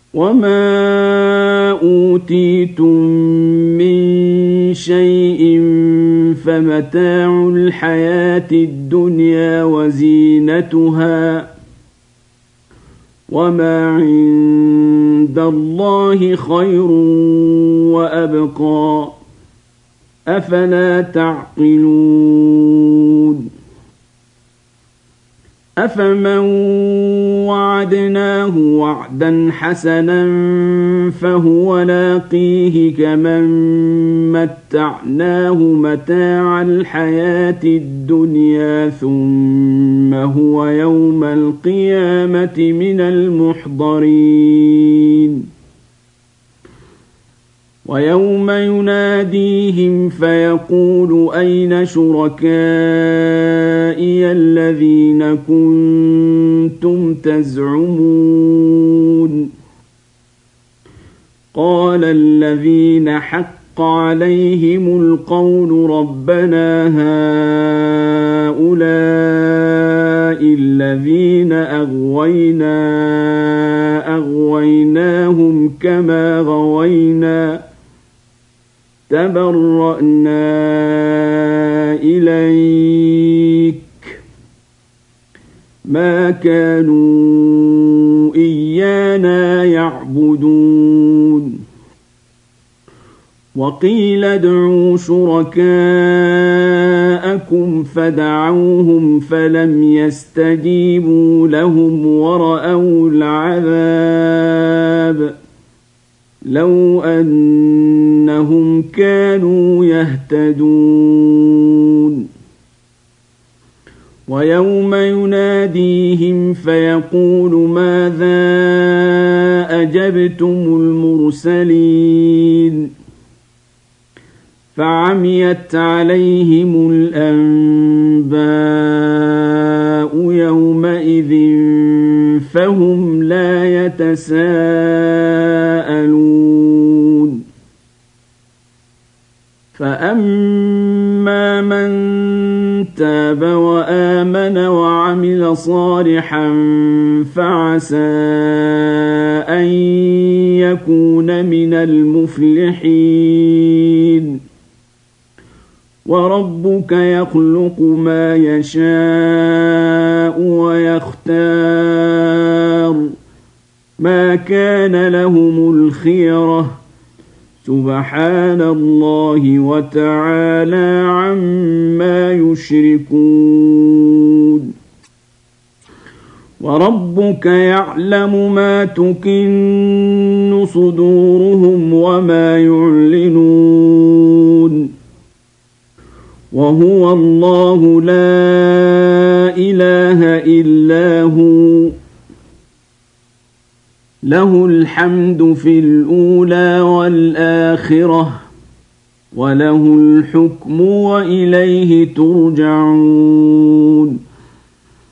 وما أوتيتم من شيء فمتاع الحياة الدنيا وزينتها وما عند الله خير وأبقى أفلا تعقلون أفمن وعدناه وعدا حسنا فهو لاقيه كمن متعناه متاع الحياة الدنيا ثم هو يوم القيامة من المحضرين ويوم يناديهم فيقول أين شركائي الذين كنتم تزعمون قال الذين حق عليهم القول ربنا هؤلاء الذين أغويناهم كما غوينا تبرأنا إليك ما كانوا إيانا يعبدون وقيل ادعوا شركاءكم فدعوهم فلم يستجيبوا لهم ورأوا العذاب لو أنهم كانوا يهتدون ويوم يناديهم فيقول ماذا أجبتم المرسلين فعميت عليهم الأنباء يومئذ فهم لا يتساءلون فأما من تاب وآمن وعمل صالحا فعسى أن يكون من المفلحين وربك يخلق ما يشاء ويختار ما كان لهم الخيرة سبحان الله وتعالى عما يشركون وربك يعلم ما تكن صدورهم وما يعلنون وهو الله لا إله إلا هو له الحمد في الأولى والآخرة وله الحكم وإليه ترجعون